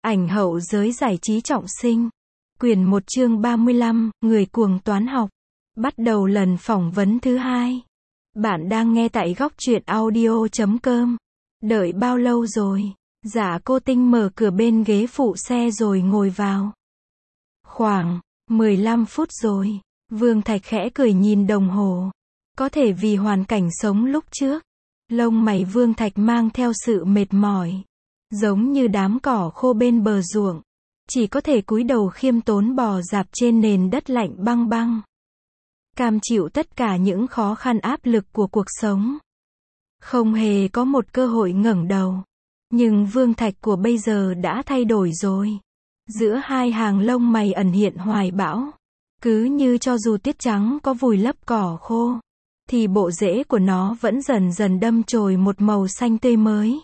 Ảnh hậu giới giải trí trọng sinh. Quyển 1 chương 35, người cuồng toán học. Bắt đầu lần phỏng vấn thứ 2. Bạn đang nghe tại góc truyện audio.com. Đợi bao lâu rồi? Dạ cô Tinh mở cửa bên ghế phụ xe rồi ngồi vào. Khoảng 15 phút rồi. Vương Thạch khẽ cười nhìn đồng hồ. Có thể vì hoàn cảnh sống lúc trước. Lông mày Vương Thạch mang theo sự mệt mỏi. Giống như đám cỏ khô bên bờ ruộng. Chỉ có thể cúi đầu khiêm tốn bò dạp trên nền đất lạnh băng băng. Cam chịu tất cả những khó khăn áp lực của cuộc sống. Không hề có một cơ hội ngẩng đầu. Nhưng Vương Thạch của bây giờ đã thay đổi rồi. Giữa hai hàng lông mày ẩn hiện hoài bão. Cứ như cho dù tiết trắng có vùi lấp cỏ khô, thì bộ rễ của nó vẫn dần dần đâm chồi một màu xanh tươi mới.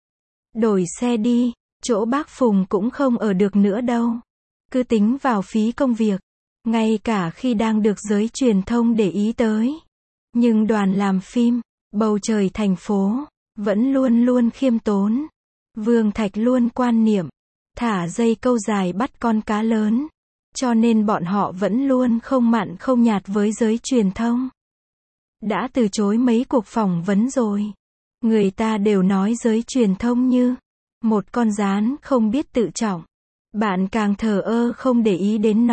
Đổi xe đi, chỗ bác Phùng cũng không ở được nữa đâu. Cứ tính vào phí công việc. Ngay cả khi đang được giới truyền thông để ý tới. Nhưng đoàn làm phim, bầu trời thành phố, vẫn luôn luôn khiêm tốn. Vương Thạch luôn quan niệm, thả dây câu dài bắt con cá lớn. Cho nên bọn họ vẫn luôn không mặn không nhạt với giới truyền thông. Đã từ chối mấy cuộc phỏng vấn rồi. Người ta đều nói giới truyền thông như một con gián không biết tự trọng. Bạn càng thờ ơ không để ý đến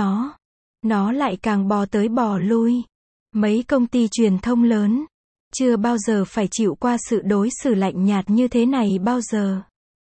nó lại càng bò tới bò lui. Mấy công ty truyền thông lớn chưa bao giờ phải chịu qua sự đối xử lạnh nhạt như thế này bao giờ.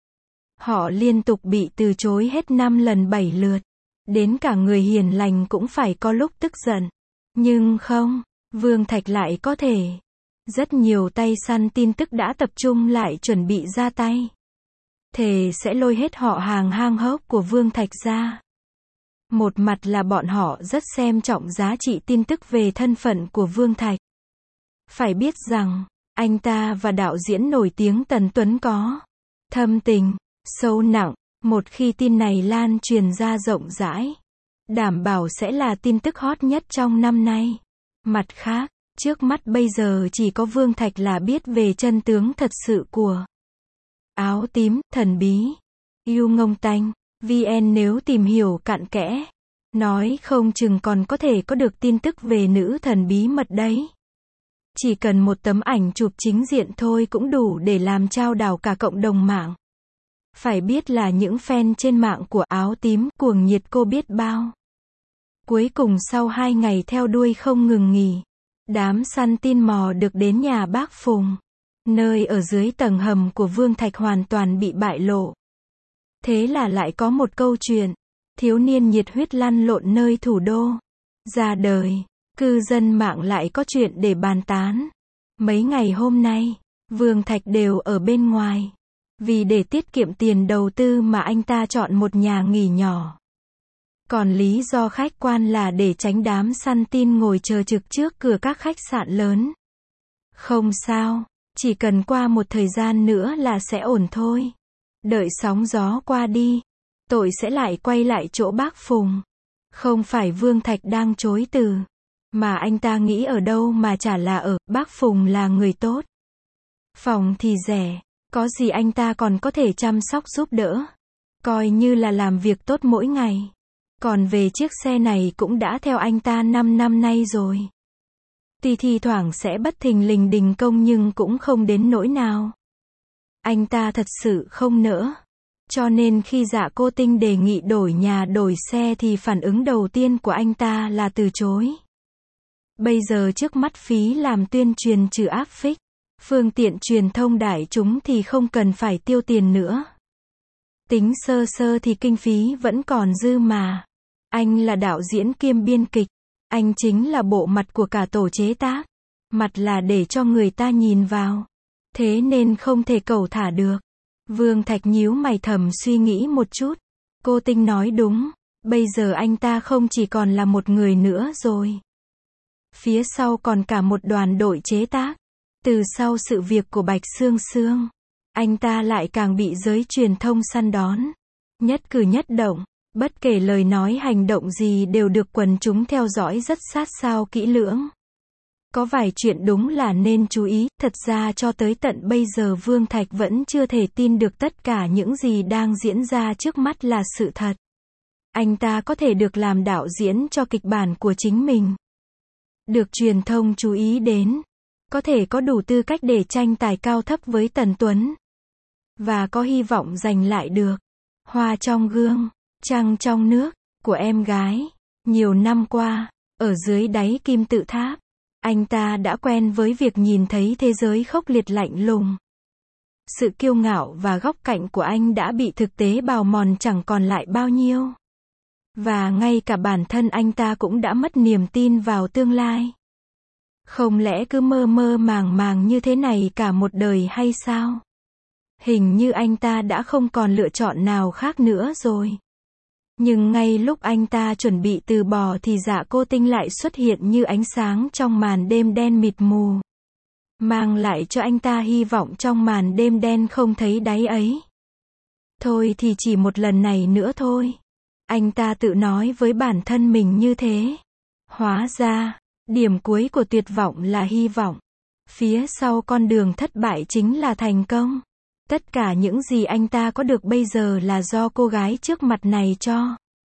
Họ liên tục bị từ chối hết 5 lần 7 lượt. Đến cả người hiền lành cũng phải có lúc tức giận. Nhưng không, Vương Thạch lại có thể. Rất nhiều tay săn tin tức đã tập trung lại chuẩn bị ra tay. Thề sẽ lôi hết họ hàng hang hốc của Vương Thạch ra. Một mặt là bọn họ rất xem trọng giá trị tin tức về thân phận của Vương Thạch. Phải biết rằng, anh ta và đạo diễn nổi tiếng Tần Tuấn có thâm tình, sâu nặng. Một khi tin này lan truyền ra rộng rãi, đảm bảo sẽ là tin tức hot nhất trong năm nay. Mặt khác, trước mắt bây giờ chỉ có Vương Thạch là biết về chân tướng thật sự của Áo Tím, thần bí, yêu ngông tanh. VN nếu tìm hiểu cặn kẽ, nói không chừng còn có thể có được tin tức về nữ thần bí mật đấy. Chỉ cần một tấm ảnh chụp chính diện thôi cũng đủ để làm chao đảo cả cộng đồng mạng. Phải biết là những fan trên mạng của Áo Tím cuồng nhiệt cô biết bao. Cuối cùng sau 2 ngày theo đuôi không ngừng nghỉ, đám săn tin mò được đến nhà bác Phùng. Nơi ở dưới tầng hầm của Vương Thạch hoàn toàn bị bại lộ. Thế là lại có một câu chuyện, thiếu niên nhiệt huyết lăn lộn nơi thủ đô ra đời, cư dân mạng lại có chuyện để bàn tán. Mấy ngày hôm nay, Vương Thạch đều ở bên ngoài. Vì để tiết kiệm tiền đầu tư mà anh ta chọn một nhà nghỉ nhỏ. Còn lý do khách quan là để tránh đám săn tin ngồi chờ trực trước cửa các khách sạn lớn. Không sao, chỉ cần qua một thời gian nữa là sẽ ổn thôi. Đợi sóng gió qua đi, tội sẽ lại quay lại chỗ bác Phùng. Không phải Vương Thạch đang chối từ, mà anh ta nghĩ ở đâu mà chả là ở, bác Phùng là người tốt. Phòng thì rẻ. Có gì anh ta còn có thể chăm sóc giúp đỡ. Coi như là làm việc tốt mỗi ngày. Còn về chiếc xe này cũng đã theo anh ta 5 năm nay rồi. Tuy thi thoảng sẽ bất thình lình đình công nhưng cũng không đến nỗi nào. Anh ta thật sự không nỡ. Cho nên khi Dạ Cô Tinh đề nghị đổi nhà đổi xe thì phản ứng đầu tiên của anh ta là từ chối. Bây giờ trước mắt phí làm tuyên truyền trừ áp phích. Phương tiện truyền thông đại chúng thì không cần phải tiêu tiền nữa. Tính sơ sơ thì kinh phí vẫn còn dư mà. Anh là đạo diễn kiêm biên kịch. Anh chính là bộ mặt của cả tổ chế tác. Mặt là để cho người ta nhìn vào. Thế nên không thể cẩu thả được. Vương Thạch nhíu mày thầm suy nghĩ một chút. Cô Tinh nói đúng. Bây giờ anh ta không chỉ còn là một người nữa rồi. Phía sau còn cả một đoàn đội chế tác. Từ sau sự việc của Bạch Sương Sương, anh ta lại càng bị giới truyền thông săn đón. Nhất cử nhất động, bất kể lời nói hành động gì đều được quần chúng theo dõi rất sát sao kỹ lưỡng. Có vài chuyện đúng là nên chú ý, thật ra cho tới tận bây giờ Vương Thạch vẫn chưa thể tin được tất cả những gì đang diễn ra trước mắt là sự thật. Anh ta có thể được làm đạo diễn cho kịch bản của chính mình. Được truyền thông chú ý đến. Có thể có đủ tư cách để tranh tài cao thấp với Tần Tuấn. Và có hy vọng giành lại được hoa trong gương, trăng trong nước của em gái. Nhiều năm qua, ở dưới đáy kim tự tháp, anh ta đã quen với việc nhìn thấy thế giới khốc liệt lạnh lùng. Sự kiêu ngạo và góc cạnh của anh đã bị thực tế bào mòn chẳng còn lại bao nhiêu. Và ngay cả bản thân anh ta cũng đã mất niềm tin vào tương lai. Không lẽ cứ mơ mơ màng màng như thế này cả một đời hay sao? Hình như anh ta đã không còn lựa chọn nào khác nữa rồi. Nhưng ngay lúc anh ta chuẩn bị từ bỏ thì Dạ Cô Tinh lại xuất hiện như ánh sáng trong màn đêm đen mịt mù. Mang lại cho anh ta hy vọng trong màn đêm đen không thấy đáy ấy. Thôi thì chỉ một lần này nữa thôi. Anh ta tự nói với bản thân mình như thế. Hóa ra, điểm cuối của tuyệt vọng là hy vọng. Phía sau con đường thất bại chính là thành công. Tất cả những gì anh ta có được bây giờ là do cô gái trước mặt này cho.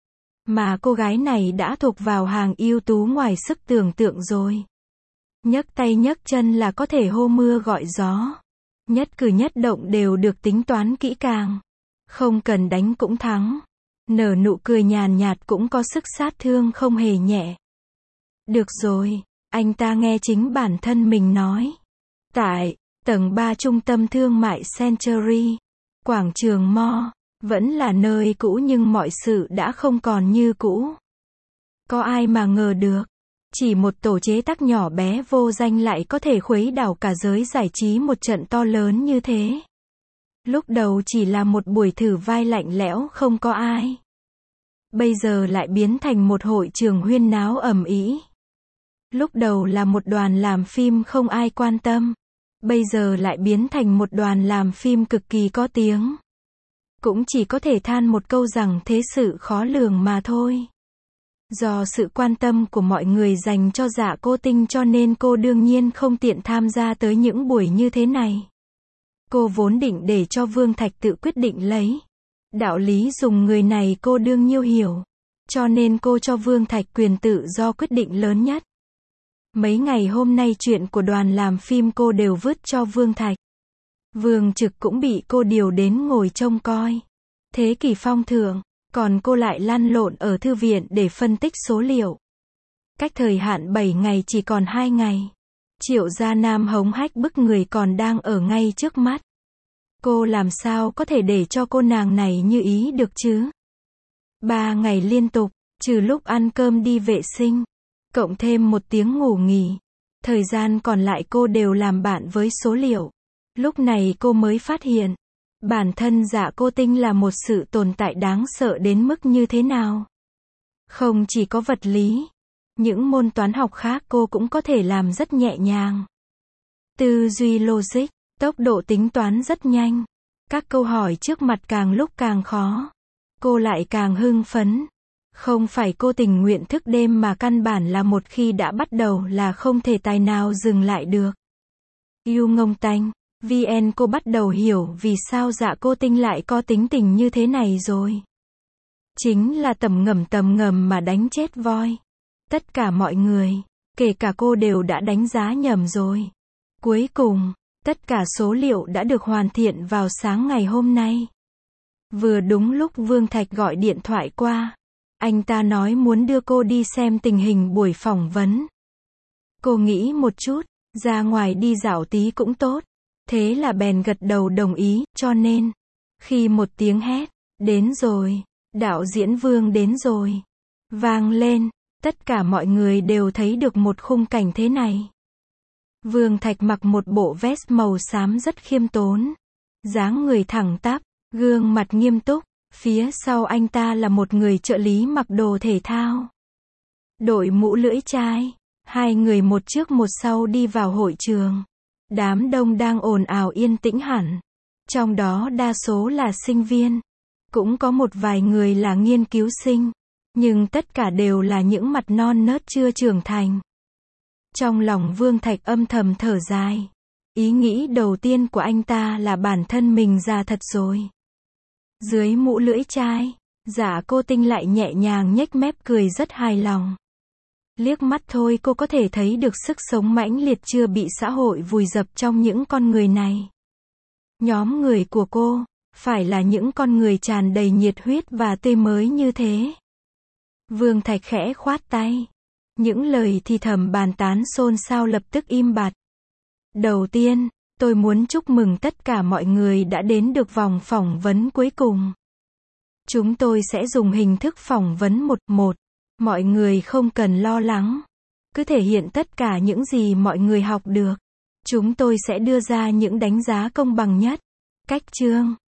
Mà cô gái này đã thuộc vào hàng ưu tú ngoài sức tưởng tượng rồi. Nhấc tay nhấc chân là có thể hô mưa gọi gió. Nhất cử nhất động đều được tính toán kỹ càng. Không cần đánh cũng thắng. Nở nụ cười nhàn nhạt cũng có sức sát thương không hề nhẹ. Được rồi, anh ta nghe chính bản thân mình nói. Tại tầng 3 trung tâm thương mại Century, quảng trường Mall, vẫn là nơi cũ nhưng mọi sự đã không còn như cũ. Có ai mà ngờ được, chỉ một tổ chế tác nhỏ bé vô danh lại có thể khuấy đảo cả giới giải trí một trận to lớn như thế. Lúc đầu chỉ là một buổi thử vai lạnh lẽo không có ai. Bây giờ lại biến thành một hội trường huyên náo ầm ĩ. Lúc đầu là một đoàn làm phim không ai quan tâm. Bây giờ lại biến thành một đoàn làm phim cực kỳ có tiếng. Cũng chỉ có thể than một câu rằng thế sự khó lường mà thôi. Do sự quan tâm của mọi người dành cho Dạ Cô Tinh cho nên cô đương nhiên không tiện tham gia tới những buổi như thế này. Cô vốn định để cho Vương Thạch tự quyết định lấy. Đạo lý dùng người này cô đương nhiêu hiểu. Cho nên cô cho Vương Thạch quyền tự do quyết định lớn nhất. Mấy ngày hôm nay chuyện của đoàn làm phim cô đều vứt cho Vương Thạch. Vương Trực cũng bị cô điều đến ngồi trông coi. Thế kỷ phong thưởng, còn cô lại lăn lộn ở thư viện để phân tích số liệu. Cách thời hạn 7 ngày chỉ còn 2 ngày. Triệu Gia Nam hống hách bức người còn đang ở ngay trước mắt. Cô làm sao có thể để cho cô nàng này như ý được chứ? 3 ngày liên tục, trừ lúc ăn cơm đi vệ sinh, cộng thêm 1 tiếng ngủ nghỉ. Thời gian còn lại cô đều làm bạn với số liệu. Lúc này cô mới phát hiện, bản thân Dạ Cô Tinh là một sự tồn tại đáng sợ đến mức như thế nào. Không chỉ có vật lý, những môn toán học khác cô cũng có thể làm rất nhẹ nhàng. Tư duy logic, tốc độ tính toán rất nhanh. Các câu hỏi trước mặt càng lúc càng khó. Cô lại càng hưng phấn. Không phải cô tình nguyện thức đêm mà căn bản là một khi đã bắt đầu là không thể tài nào dừng lại được. Yêu ngông tanh, VN cô bắt đầu hiểu vì sao Dạ Cô Tinh lại có tính tình như thế này rồi. Chính là tầm ngầm mà đánh chết voi. Tất cả mọi người, kể cả cô đều đã đánh giá nhầm rồi. Cuối cùng, tất cả số liệu đã được hoàn thiện vào sáng ngày hôm nay. Vừa đúng lúc Vương Thạch gọi điện thoại qua. Anh ta nói muốn đưa cô đi xem tình hình buổi phỏng vấn. Cô nghĩ một chút, ra ngoài đi dạo tí cũng tốt. Thế là bèn gật đầu đồng ý, cho nên, khi một tiếng hét, đến rồi, đạo diễn Vương đến rồi, vang lên, tất cả mọi người đều thấy được một khung cảnh thế này. Vương Thạch mặc một bộ vest màu xám rất khiêm tốn, dáng người thẳng tắp, gương mặt nghiêm túc, phía sau anh ta là một người trợ lý mặc đồ thể thao. Đội mũ lưỡi chai, hai người một trước một sau đi vào hội trường. Đám đông đang ồn ào yên tĩnh hẳn. Trong đó đa số là sinh viên. Cũng có một vài người là nghiên cứu sinh. Nhưng tất cả đều là những mặt non nớt chưa trưởng thành. Trong lòng Vương Thạch âm thầm thở dài. Ý nghĩ đầu tiên của anh ta là bản thân mình già thật rồi. Dưới mũ lưỡi chai, Dạ Cô Tinh lại nhẹ nhàng nhếch mép cười rất hài lòng. Liếc mắt thôi cô có thể thấy được sức sống mãnh liệt chưa bị xã hội vùi dập trong những con người này. Nhóm người của cô, phải là những con người tràn đầy nhiệt huyết và tươi mới như thế. Vương Thạch khẽ khoát tay. Những lời thì thầm bàn tán xôn xao lập tức im bặt. Đầu tiên, tôi muốn chúc mừng tất cả mọi người đã đến được vòng phỏng vấn cuối cùng. Chúng tôi sẽ dùng hình thức phỏng vấn 1-1. Mọi người không cần lo lắng. Cứ thể hiện tất cả những gì mọi người học được. Chúng tôi sẽ đưa ra những đánh giá công bằng nhất. Cách chương